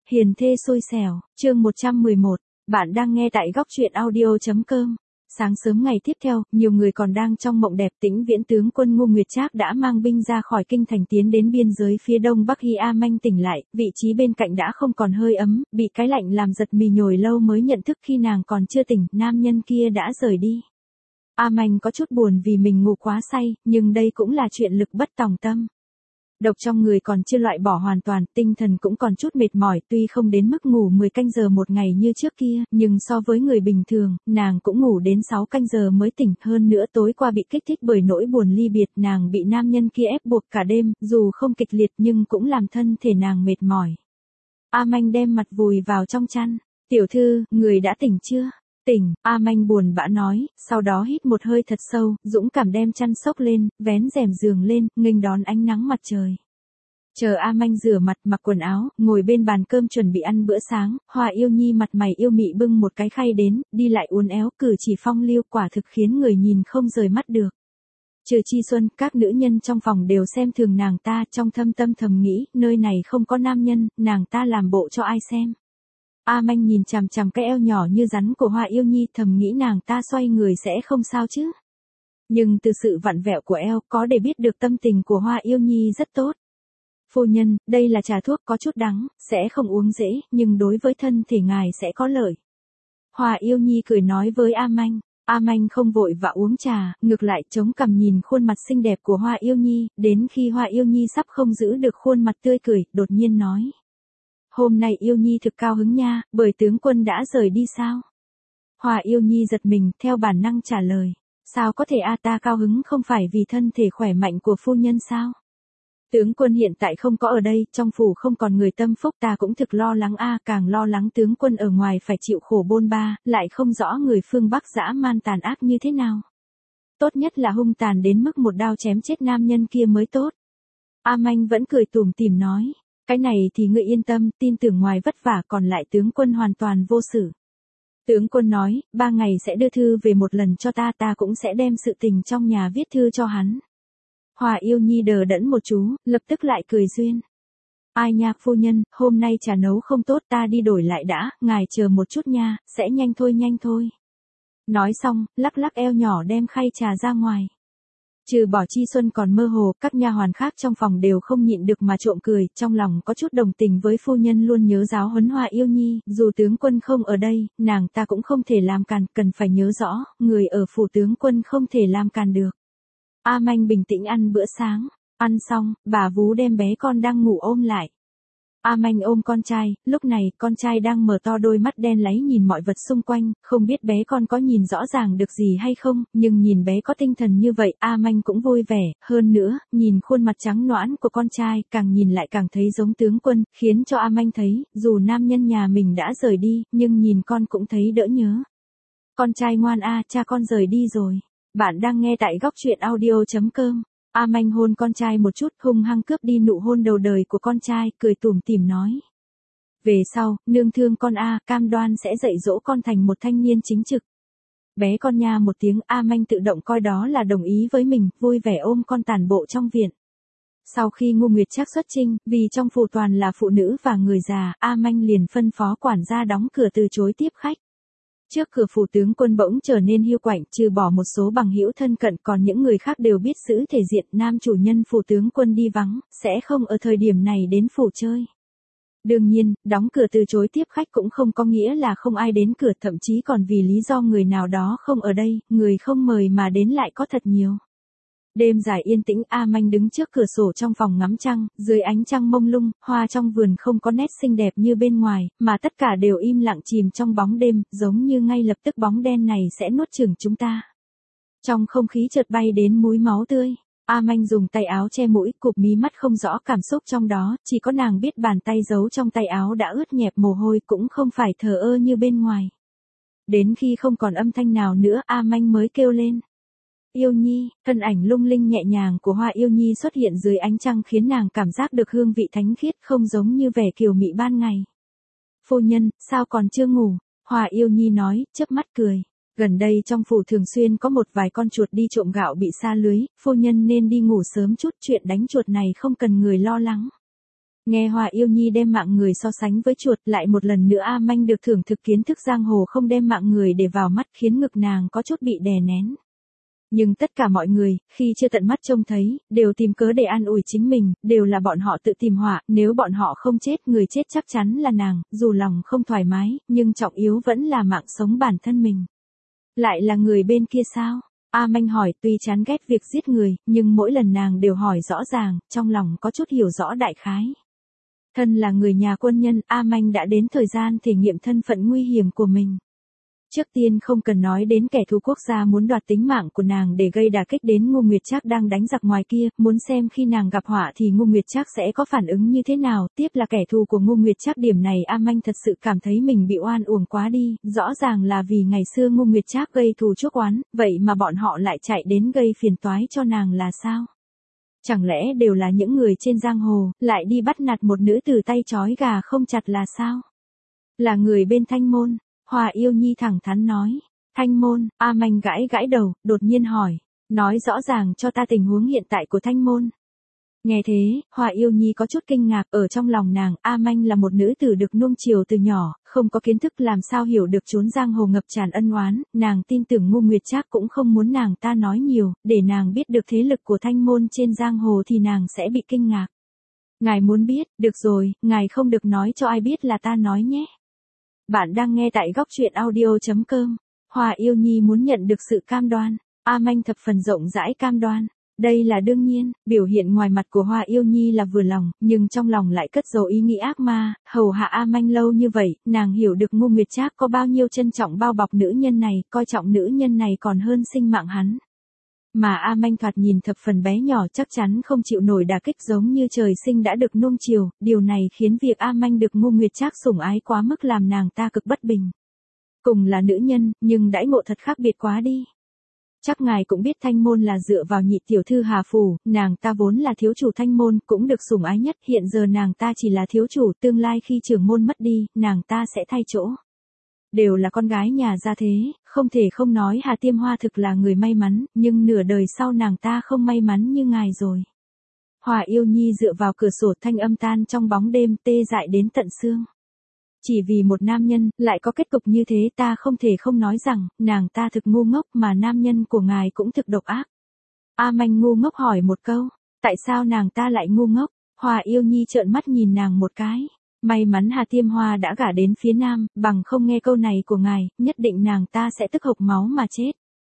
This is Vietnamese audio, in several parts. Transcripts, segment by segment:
Hiền thê xui xẻo, chương 111, bạn đang nghe tại góc truyện audio.com. Sáng sớm ngày tiếp theo, nhiều người còn đang trong mộng đẹp. Tĩnh Viễn tướng quân Ngô Nguyệt Trác đã mang binh ra khỏi kinh thành tiến đến biên giới phía đông bắc. Khi A Manh tỉnh lại, vị trí bên cạnh đã không còn hơi ấm, bị cái lạnh làm giật mì nhồi lâu mới nhận thức khi nàng còn chưa tỉnh, nam nhân kia đã rời đi. A Manh có chút buồn vì mình ngủ quá say, nhưng đây cũng là chuyện lực bất tòng tâm. Độc trong người còn chưa loại bỏ hoàn toàn, tinh thần cũng còn chút mệt mỏi, tuy không đến mức ngủ 10 canh giờ một ngày như trước kia, nhưng so với người bình thường, nàng cũng ngủ đến 6 canh giờ mới tỉnh. Hơn nữa tối qua bị kích thích bởi nỗi buồn ly biệt, nàng bị nam nhân kia ép buộc cả đêm, dù không kịch liệt nhưng cũng làm thân thể nàng mệt mỏi. A Manh đem mặt vùi vào trong chăn. Tiểu thư, người đã tỉnh chưa? Tỉnh, A Manh buồn bã nói, sau đó hít một hơi thật sâu, dũng cảm đem chăn xốc lên, vén rèm giường lên, nghênh đón ánh nắng mặt trời. Chờ A Manh rửa mặt, mặc quần áo, ngồi bên bàn cơm chuẩn bị ăn bữa sáng, Hoa Yêu Nhi mặt mày yêu mị bưng một cái khay đến, đi lại uốn éo, cử chỉ phong lưu, quả thực khiến người nhìn không rời mắt được. Trừ Chi Xuân, các nữ nhân trong phòng đều xem thường nàng ta, trong thâm tâm thầm nghĩ, nơi này không có nam nhân, nàng ta làm bộ cho ai xem. A Manh nhìn chằm chằm cái eo nhỏ như rắn của Hoa Yêu Nhi, thầm nghĩ nàng ta xoay người sẽ không sao chứ. Nhưng từ sự vặn vẹo của eo, có để biết được tâm tình của Hoa Yêu Nhi rất tốt. Phu nhân, đây là trà thuốc có chút đắng, sẽ không uống dễ, nhưng đối với thân thể ngài sẽ có lợi. Hoa Yêu Nhi cười nói với A Manh. A Manh không vội và uống trà, ngược lại chống cằm nhìn khuôn mặt xinh đẹp của Hoa Yêu Nhi, đến khi Hoa Yêu Nhi sắp không giữ được khuôn mặt tươi cười, đột nhiên nói. Hôm nay Yêu Nhi thực cao hứng nha, bởi tướng quân đã rời đi sao? Hoa Yêu Nhi giật mình, theo bản năng trả lời. Sao có thể ta cao hứng không phải vì thân thể khỏe mạnh của phu nhân sao? Tướng quân hiện tại không có ở đây, trong phủ không còn người tâm phúc, ta cũng thực lo lắng càng lo lắng tướng quân ở ngoài phải chịu khổ bôn ba, lại không rõ người phương Bắc dã man tàn ác như thế nào. Tốt nhất là hung tàn đến mức một đao chém chết nam nhân kia mới tốt. A Manh vẫn cười tủm tỉm nói. Cái này thì ngươi yên tâm, tin tưởng ngoài vất vả, còn lại tướng quân hoàn toàn vô sự. Tướng quân nói, 3 ngày sẽ đưa thư về một lần cho ta cũng sẽ đem sự tình trong nhà viết thư cho hắn. Hoa Yêu Nhi đờ đẫn một chú, lập tức lại cười duyên. Ai nha phu nhân, hôm nay trà nấu không tốt, ta đi đổi lại đã, ngài chờ một chút nha, sẽ nhanh thôi. Nói xong, lắc lắc eo nhỏ đem khay trà ra ngoài. Trừ bỏ Chi Xuân còn mơ hồ, các nha hoàn khác trong phòng đều không nhịn được mà trộm cười, trong lòng có chút đồng tình với phu nhân luôn nhớ giáo huấn Hoa Yêu Nhi, dù tướng quân không ở đây, nàng ta cũng không thể làm càn, cần phải nhớ rõ, người ở phủ tướng quân không thể làm càn được. A Manh bình tĩnh ăn bữa sáng, ăn xong, bà vú đem bé con đang ngủ ôm lại. A Manh ôm con trai, lúc này con trai đang mở to đôi mắt đen láy nhìn mọi vật xung quanh, không biết bé con có nhìn rõ ràng được gì hay không, nhưng nhìn bé có tinh thần như vậy, A Manh cũng vui vẻ, hơn nữa, nhìn khuôn mặt trắng nõn của con trai, càng nhìn lại càng thấy giống tướng quân, khiến cho A Manh thấy, dù nam nhân nhà mình đã rời đi, nhưng nhìn con cũng thấy đỡ nhớ. Con trai ngoan cha con rời đi rồi. Bạn đang nghe tại góc truyện audio.com. A Manh hôn con trai một chút, hung hăng cướp đi nụ hôn đầu đời của con trai, cười tủm tỉm nói. Về sau, nương thương con cam đoan sẽ dạy dỗ con thành một thanh niên chính trực. Bé con nha một tiếng, A Manh tự động coi đó là đồng ý với mình, vui vẻ ôm con tản bộ trong viện. Sau khi Ngô Nguyệt Trác xuất chinh, vì trong phủ toàn là phụ nữ và người già, A Manh liền phân phó quản gia đóng cửa từ chối tiếp khách. Trước cửa phủ tướng quân bỗng trở nên hiu quạnh, trừ bỏ một số bằng hữu thân cận, còn những người khác đều biết giữ thể diện, nam chủ nhân phủ tướng quân đi vắng, sẽ không ở thời điểm này đến phủ chơi. Đương nhiên, đóng cửa từ chối tiếp khách cũng không có nghĩa là không ai đến cửa, thậm chí còn vì lý do người nào đó không ở đây, người không mời mà đến lại có thật nhiều. Đêm dài yên tĩnh, A Manh đứng trước cửa sổ trong phòng ngắm trăng, dưới ánh trăng mông lung, hoa trong vườn không có nét xinh đẹp như bên ngoài, mà tất cả đều im lặng chìm trong bóng đêm, giống như ngay lập tức bóng đen này sẽ nuốt chửng chúng ta. Trong không khí chợt bay đến mùi máu tươi, A Manh dùng tay áo che mũi, cụp mí mắt không rõ cảm xúc trong đó, chỉ có nàng biết bàn tay giấu trong tay áo đã ướt nhẹp mồ hôi, cũng không phải thờ ơ như bên ngoài. Đến khi không còn âm thanh nào nữa, A Manh mới kêu lên. Yêu Nhi, thân ảnh lung linh nhẹ nhàng của Hoa Yêu Nhi xuất hiện dưới ánh trăng khiến nàng cảm giác được hương vị thánh khiết, không giống như vẻ kiều mị ban ngày. Phu nhân, sao còn chưa ngủ? Hoa Yêu Nhi nói, chớp mắt cười. Gần đây trong phủ thường xuyên có một vài con chuột đi trộm gạo bị sa lưới, phu nhân nên đi ngủ sớm chút, chuyện đánh chuột này không cần người lo lắng. Nghe Hòa Yêu Nhi đem mạng người so sánh với chuột, lại một lần nữa A Manh được thưởng thức kiến thức giang hồ không đem mạng người để vào mắt, khiến ngực nàng có chút bị đè nén. Nhưng tất cả mọi người, khi chưa tận mắt trông thấy, đều tìm cớ để an ủi chính mình, đều là bọn họ tự tìm họa, nếu bọn họ không chết, người chết chắc chắn là nàng, dù lòng không thoải mái, nhưng trọng yếu vẫn là mạng sống bản thân mình. Lại là người bên kia sao? A Manh hỏi, tuy chán ghét việc giết người, nhưng mỗi lần nàng đều hỏi rõ ràng, trong lòng có chút hiểu rõ đại khái. Thân là người nhà quân nhân, A Manh đã đến thời gian thể nghiệm thân phận nguy hiểm của mình. Trước tiên không cần nói đến kẻ thù quốc gia muốn đoạt tính mạng của nàng để gây đả kích đến Ngô Nguyệt Trác đang đánh giặc ngoài kia, muốn xem khi nàng gặp họa thì Ngô Nguyệt Trác sẽ có phản ứng như thế nào, tiếp là kẻ thù của Ngô Nguyệt Trác, điểm này A Manh thật sự cảm thấy mình bị oan uổng quá đi, rõ ràng là vì ngày xưa Ngô Nguyệt Trác gây thù chuốc oán, vậy mà bọn họ lại chạy đến gây phiền toái cho nàng là sao? Chẳng lẽ đều là những người trên giang hồ, lại đi bắt nạt một nữ tử tay trói gà không chặt là sao? Là người bên Thanh Môn. Hòa Yêu Nhi thẳng thắn nói. Thanh Môn, A Manh gãi gãi đầu, đột nhiên hỏi. Nói rõ ràng cho ta tình huống hiện tại của Thanh Môn. Nghe thế, Hòa Yêu Nhi có chút kinh ngạc, ở trong lòng nàng, A Manh là một nữ tử được nuông chiều từ nhỏ, không có kiến thức làm sao hiểu được chốn giang hồ ngập tràn ân oán, nàng tin tưởng Ngô Nguyệt Trác cũng không muốn nàng ta nói nhiều, để nàng biết được thế lực của Thanh Môn trên giang hồ thì nàng sẽ bị kinh ngạc. Ngài muốn biết, được rồi, ngài không được nói cho ai biết là ta nói nhé. Bạn đang nghe tại góc truyện audio.com. Hòa Yêu Nhi muốn nhận được sự cam đoan. A Manh thập phần rộng rãi cam đoan. Đây là đương nhiên, biểu hiện ngoài mặt của Hòa Yêu Nhi là vừa lòng, nhưng trong lòng lại cất giấu ý nghĩ ác ma, hầu hạ A Manh lâu như vậy, nàng hiểu được Ngô Nguyệt Trác có bao nhiêu trân trọng bao bọc nữ nhân này, coi trọng nữ nhân này còn hơn sinh mạng hắn. Mà A Manh thoạt nhìn thập phần bé nhỏ chắc chắn không chịu nổi đả kích giống như trời sinh đã được nuông chiều, điều này khiến việc A Manh được Ngô Nguyệt Trác sủng ái quá mức làm nàng ta cực bất bình. Cùng là nữ nhân, nhưng đãi ngộ thật khác biệt quá đi. Chắc ngài cũng biết Thanh Môn là dựa vào nhị tiểu thư Hà Phủ, nàng ta vốn là thiếu chủ Thanh Môn, cũng được sủng ái nhất, hiện giờ nàng ta chỉ là thiếu chủ, tương lai khi trưởng môn mất đi, nàng ta sẽ thay chỗ. Đều là con gái nhà gia thế, không thể không nói Hà Tiêm Hoa thực là người may mắn, nhưng nửa đời sau nàng ta không may mắn như ngài rồi. Hòa Yêu Nhi dựa vào cửa sổ, thanh âm tan trong bóng đêm, tê dại đến tận xương. Chỉ vì một nam nhân, lại có kết cục như thế, ta không thể không nói rằng, nàng ta thực ngu ngốc, mà nam nhân của ngài cũng thực độc ác. A Manh ngu ngốc hỏi một câu, tại sao nàng ta lại ngu ngốc? Hòa Yêu Nhi trợn mắt nhìn nàng một cái. May mắn Hà Tiêm Hoa đã gả đến phía nam, bằng không nghe câu này của ngài, nhất định nàng ta sẽ tức hộc máu mà chết.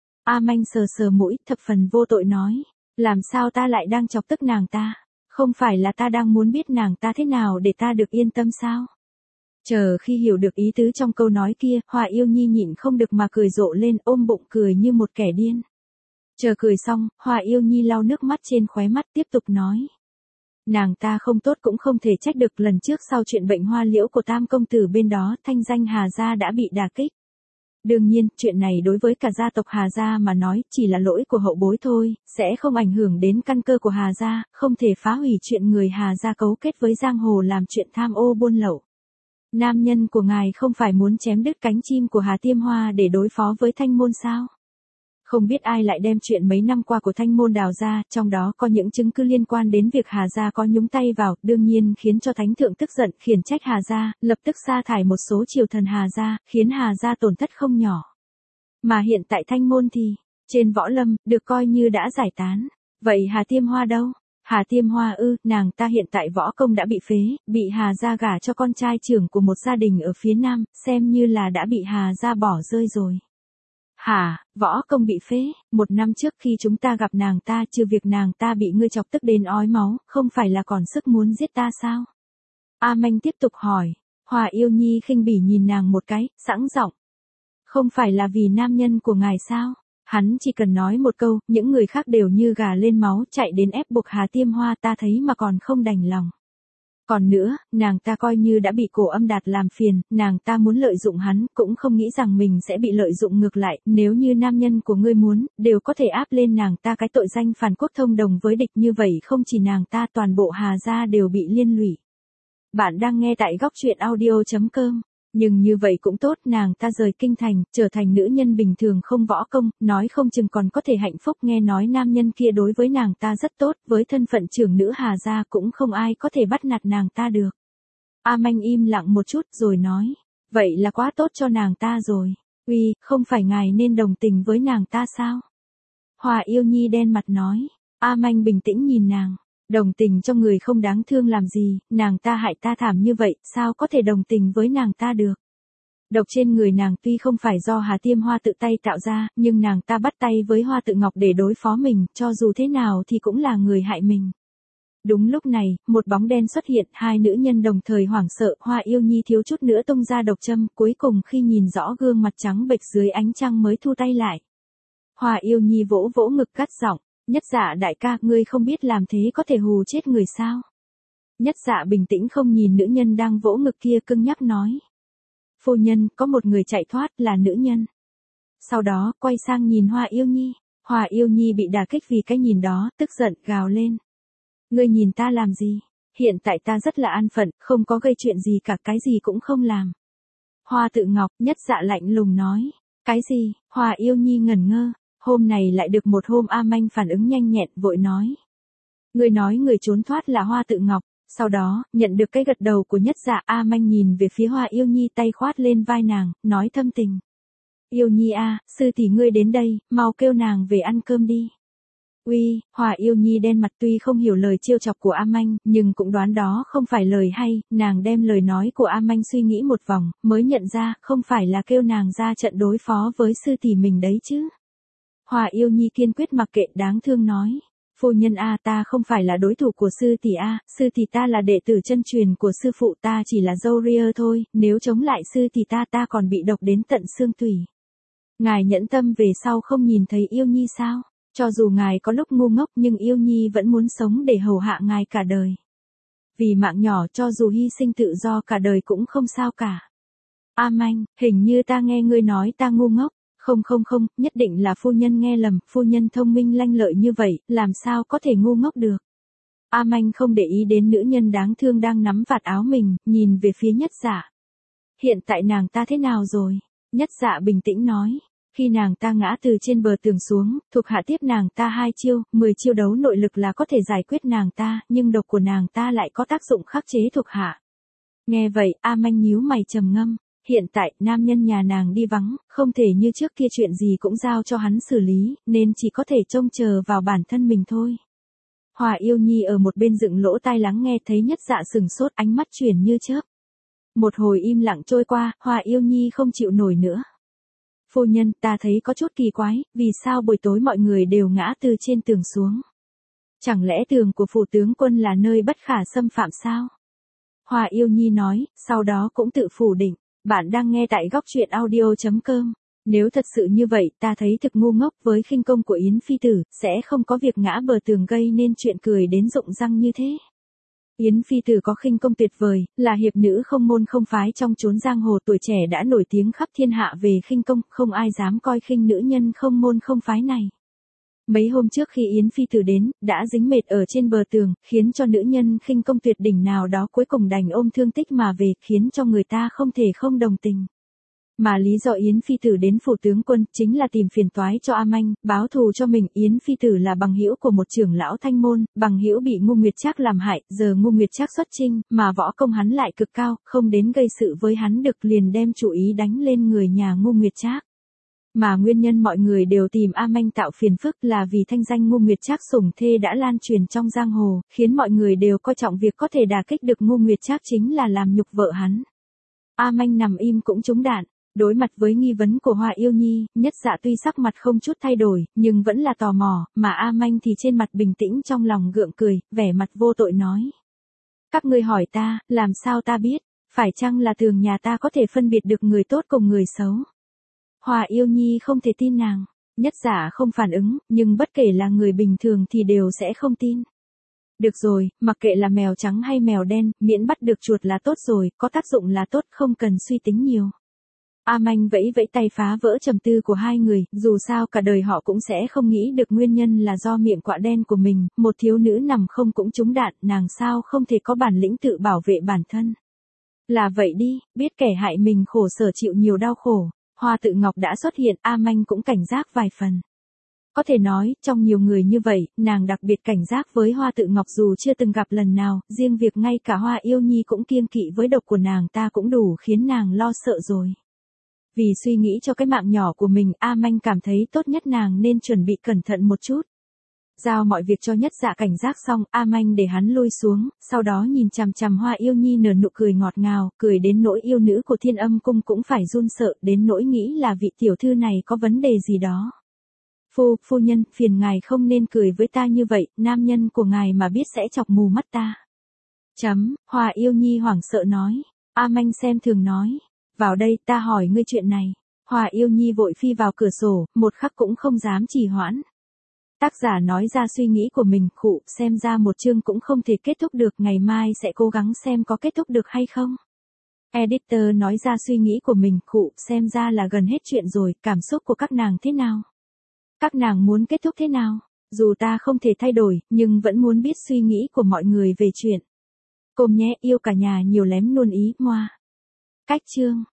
A Manh sờ sờ mũi, thập phần vô tội nói, làm sao ta lại đang chọc tức nàng ta? Không phải là ta đang muốn biết nàng ta thế nào để ta được yên tâm sao? Chờ khi hiểu được ý tứ trong câu nói kia, Hòa Yêu Nhi nhịn không được mà cười rộ lên, ôm bụng cười như một kẻ điên. Chờ cười xong, Hòa Yêu Nhi lau nước mắt trên khóe mắt tiếp tục nói. Nàng ta không tốt cũng không thể trách được, lần trước sau chuyện bệnh hoa liễu của Tam công tử bên đó, thanh danh Hà gia đã bị đả kích. Đương nhiên, chuyện này đối với cả gia tộc Hà gia mà nói, chỉ là lỗi của hậu bối thôi, sẽ không ảnh hưởng đến căn cơ của Hà gia, không thể phá hủy chuyện người Hà gia cấu kết với giang hồ làm chuyện tham ô buôn lậu. Nam nhân của ngài không phải muốn chém đứt cánh chim của Hà Tiêm Hoa để đối phó với Thanh Môn sao? Không biết ai lại đem chuyện mấy năm qua của Thanh Môn đào ra, trong đó có những chứng cứ liên quan đến việc Hà gia có nhúng tay vào, đương nhiên khiến cho Thánh Thượng tức giận, khiển trách Hà gia, lập tức sa thải một số triều thần Hà gia, khiến Hà gia tổn thất không nhỏ. Mà hiện tại Thanh Môn thì, trên võ lâm, được coi như đã giải tán. Vậy Hà Tiêm Hoa đâu? Hà Tiêm Hoa nàng ta hiện tại võ công đã bị phế, bị Hà gia gả cho con trai trưởng của một gia đình ở phía nam, xem như là đã bị Hà gia bỏ rơi rồi. Hả, võ công bị phế, 1 năm trước khi chúng ta gặp nàng ta, trừ việc nàng ta bị ngươi chọc tức đến ói máu, không phải là còn sức muốn giết ta sao? A Manh tiếp tục hỏi. Hòa Yêu Nhi khinh bỉ nhìn nàng một cái, sẵn giọng. Không phải là vì nam nhân của ngài sao? Hắn chỉ cần nói một câu, những người khác đều như gà lên máu, chạy đến ép buộc Hà Tiêm Hoa, ta thấy mà còn không đành lòng. Còn nữa, nàng ta coi như đã bị Cổ Âm Đạt làm phiền, nàng ta muốn lợi dụng hắn, cũng không nghĩ rằng mình sẽ bị lợi dụng ngược lại, nếu như nam nhân của ngươi muốn, đều có thể áp lên nàng ta cái tội danh phản quốc thông đồng với địch, như vậy không chỉ nàng ta, toàn bộ Hà gia đều bị liên lụy. Bạn đang nghe tại góc truyện audio.com. Nhưng như vậy cũng tốt, nàng ta rời kinh thành, trở thành nữ nhân bình thường không võ công, nói không chừng còn có thể hạnh phúc. Nghe nói nam nhân kia đối với nàng ta rất tốt, với thân phận trưởng nữ Hà gia cũng không ai có thể bắt nạt nàng ta được. A Manh im lặng một chút rồi nói, vậy là quá tốt cho nàng ta rồi. Uy, không phải ngài nên đồng tình với nàng ta sao? Hòa Yêu Nhi đen mặt nói. A Manh bình tĩnh nhìn nàng. Đồng tình cho người không đáng thương làm gì, nàng ta hại ta thảm như vậy, sao có thể đồng tình với nàng ta được? Độc trên người nàng tuy không phải do Hà Tiêm Hoa tự tay tạo ra, nhưng nàng ta bắt tay với Hoa Tự Ngọc để đối phó mình, cho dù thế nào thì cũng là người hại mình. Đúng lúc này, một bóng đen xuất hiện, hai nữ nhân đồng thời hoảng sợ, Hoa Yêu Nhi thiếu chút nữa tung ra độc châm, cuối cùng khi nhìn rõ gương mặt trắng bệch dưới ánh trăng mới thu tay lại. Hoa Yêu Nhi vỗ vỗ ngực cắt giọng, Nhất Dạ đại ca, ngươi không biết làm thế có thể hù chết người sao? Nhất Dạ bình tĩnh không nhìn nữ nhân đang vỗ ngực kia, cưng nhắc nói. Phu nhân, có một người chạy thoát, là nữ nhân. Sau đó, quay sang nhìn Hoa Yêu Nhi. Hoa Yêu Nhi bị đả kích vì cái nhìn đó, tức giận, gào lên. Ngươi nhìn ta làm gì? Hiện tại ta rất là an phận, không có gây chuyện gì cả, cái gì cũng không làm. Hoa Tự Ngọc, Nhất Dạ lạnh lùng nói. Cái gì? Hoa Yêu Nhi ngẩn ngơ. Hôm này lại được một hôm A Manh phản ứng nhanh nhẹn, vội nói. Ngươi nói người trốn thoát là Hoa Tự Ngọc. Sau đó, nhận được cái gật đầu của Nhất Dạ, A Manh nhìn về phía Hoa Yêu Nhi, tay khoát lên vai nàng, nói thâm tình. Yêu Nhi a, sư tỷ ngươi đến đây, mau kêu nàng về ăn cơm đi. Uy, Hoa Yêu Nhi đen mặt, tuy không hiểu lời trêu chọc của A Manh, nhưng cũng đoán đó không phải lời hay, nàng đem lời nói của A Manh suy nghĩ một vòng, mới nhận ra, không phải là kêu nàng ra trận đối phó với sư tỷ mình đấy chứ. Hoa Yêu Nhi kiên quyết mặc kệ, đáng thương nói. Phu nhân a, ta không phải là đối thủ của sư tỷ a, sư tỷ ta là đệ tử chân truyền của sư phụ ta, chỉ là dâu ria thôi, nếu chống lại sư tỷ ta còn bị độc đến tận xương tủy. Ngài nhẫn tâm về sau không nhìn thấy Yêu Nhi sao? Cho dù ngài có lúc ngu ngốc nhưng Yêu Nhi vẫn muốn sống để hầu hạ ngài cả đời. Vì mạng nhỏ cho dù hy sinh tự do cả đời cũng không sao cả. A Manh, hình như ta nghe ngươi nói ta ngu ngốc. Không, nhất định là phu nhân nghe lầm, phu nhân thông minh lanh lợi như vậy, làm sao có thể ngu ngốc được. A Manh không để ý đến nữ nhân đáng thương đang nắm vạt áo mình, nhìn về phía Nhất Dạ. Hiện tại nàng ta thế nào rồi? Nhất Dạ bình tĩnh nói. Khi nàng ta ngã từ trên bờ tường xuống, thuộc hạ tiếp nàng ta 2 chiêu, 10 chiêu đấu nội lực là có thể giải quyết nàng ta, nhưng độc của nàng ta lại có tác dụng khắc chế thuộc hạ. Nghe vậy, A Manh nhíu mày trầm ngâm. Hiện tại, nam nhân nhà nàng đi vắng, không thể như trước kia chuyện gì cũng giao cho hắn xử lý, nên chỉ có thể trông chờ vào bản thân mình thôi. Hoa Yêu Nhi ở một bên dựng lỗ tai lắng nghe, thấy Nhất Dạ sừng sốt, ánh mắt chuyển như chớp. Một hồi im lặng trôi qua, Hoa Yêu Nhi không chịu nổi nữa. Phu nhân, ta thấy có chút kỳ quái, vì sao buổi tối mọi người đều ngã từ trên tường xuống? Chẳng lẽ tường của phủ tướng quân là nơi bất khả xâm phạm sao? Hoa Yêu Nhi nói, sau đó cũng tự phủ định. Bạn đang nghe tại góc truyện audio.com. Nếu thật sự như vậy, ta thấy thực ngu ngốc, với khinh công của Yến Phi Tử, sẽ không có việc ngã bờ tường gây nên chuyện cười đến rụng răng như thế. Yến Phi Tử có khinh công tuyệt vời, là hiệp nữ không môn không phái trong chốn giang hồ, tuổi trẻ đã nổi tiếng khắp thiên hạ về khinh công, không ai dám coi khinh nữ nhân không môn không phái này. Mấy hôm trước khi Yến Phi Tử đến, đã dính mệt ở trên bờ tường, khiến cho nữ nhân khinh công tuyệt đỉnh nào đó cuối cùng đành ôm thương tích mà về, khiến cho người ta không thể không đồng tình. Mà lý do Yến Phi Tử đến phủ tướng quân, chính là tìm phiền toái cho A Manh, báo thù cho mình. Yến Phi Tử là bằng hữu của một trưởng lão Thanh môn, bằng hữu bị Ngô Nguyệt Trác làm hại, giờ Ngô Nguyệt Trác xuất chinh, mà võ công hắn lại cực cao, không đến gây sự với hắn được, liền đem chủ ý đánh lên người nhà Ngô Nguyệt Trác. Mà nguyên nhân mọi người đều tìm A Manh tạo phiền phức là vì thanh danh Ngô Nguyệt Trác sủng thê đã lan truyền trong giang hồ, khiến mọi người đều coi trọng việc có thể đả kích được Ngô Nguyệt Trác chính là làm nhục vợ hắn. A Manh nằm im cũng trúng đạn. Đối mặt với nghi vấn của Hoa Yêu Nhi, Nhất Dạ tuy sắc mặt không chút thay đổi, nhưng vẫn là tò mò, mà A Manh thì trên mặt bình tĩnh, trong lòng gượng cười, vẻ mặt vô tội nói. Các ngươi hỏi ta, làm sao ta biết, phải chăng là tường nhà ta có thể phân biệt được người tốt cùng người xấu? Hoa Yêu Nhi không thể tin nàng. Nhất Dạ không phản ứng, nhưng bất kể là người bình thường thì đều sẽ không tin. Được rồi, mặc kệ là mèo trắng hay mèo đen, miễn bắt được chuột là tốt rồi, có tác dụng là tốt, không cần suy tính nhiều. A Manh vẫy vẫy tay phá vỡ trầm tư của hai người, dù sao cả đời họ cũng sẽ không nghĩ được nguyên nhân là do miệng quạ đen của mình, một thiếu nữ nằm không cũng trúng đạn, nàng sao không thể có bản lĩnh tự bảo vệ bản thân. Là vậy đi, biết kẻ hại mình khổ sở chịu nhiều đau khổ. Hoa Tự Ngọc đã xuất hiện, A Manh cũng cảnh giác vài phần. Có thể nói, trong nhiều người như vậy, nàng đặc biệt cảnh giác với Hoa Tự Ngọc dù chưa từng gặp lần nào, riêng việc ngay cả Hoa Yêu Nhi cũng kiêng kỵ với độc của nàng ta cũng đủ khiến nàng lo sợ rồi. Vì suy nghĩ cho cái mạng nhỏ của mình, A Manh cảm thấy tốt nhất nàng nên chuẩn bị cẩn thận một chút. Giao mọi việc cho Nhất Dạ cảnh giác xong, A Manh để hắn lui xuống, sau đó nhìn chằm chằm Hoa Yêu Nhi nở nụ cười ngọt ngào, cười đến nỗi yêu nữ của Thiên Âm Cung cũng phải run sợ, đến nỗi nghĩ là vị tiểu thư này có vấn đề gì đó. Phu nhân, phiền ngài không nên cười với ta như vậy, nam nhân của ngài mà biết sẽ chọc mù mắt ta. Hoa Yêu Nhi hoảng sợ nói. A Manh xem thường nói. Vào đây, ta hỏi ngươi chuyện này. Hoa Yêu Nhi vội phi vào cửa sổ, một khắc cũng không dám trì hoãn. Tác giả nói ra suy nghĩ của mình, khụ, xem ra một chương cũng không thể kết thúc được, ngày mai sẽ cố gắng xem có kết thúc được hay không. Editor nói ra suy nghĩ của mình, khụ, xem ra là gần hết chuyện rồi, cảm xúc của các nàng thế nào? Các nàng muốn kết thúc thế nào? Dù ta không thể thay đổi, nhưng vẫn muốn biết suy nghĩ của mọi người về chuyện. Côm nhé, yêu cả nhà nhiều lém luôn ý, moa. Cách chương.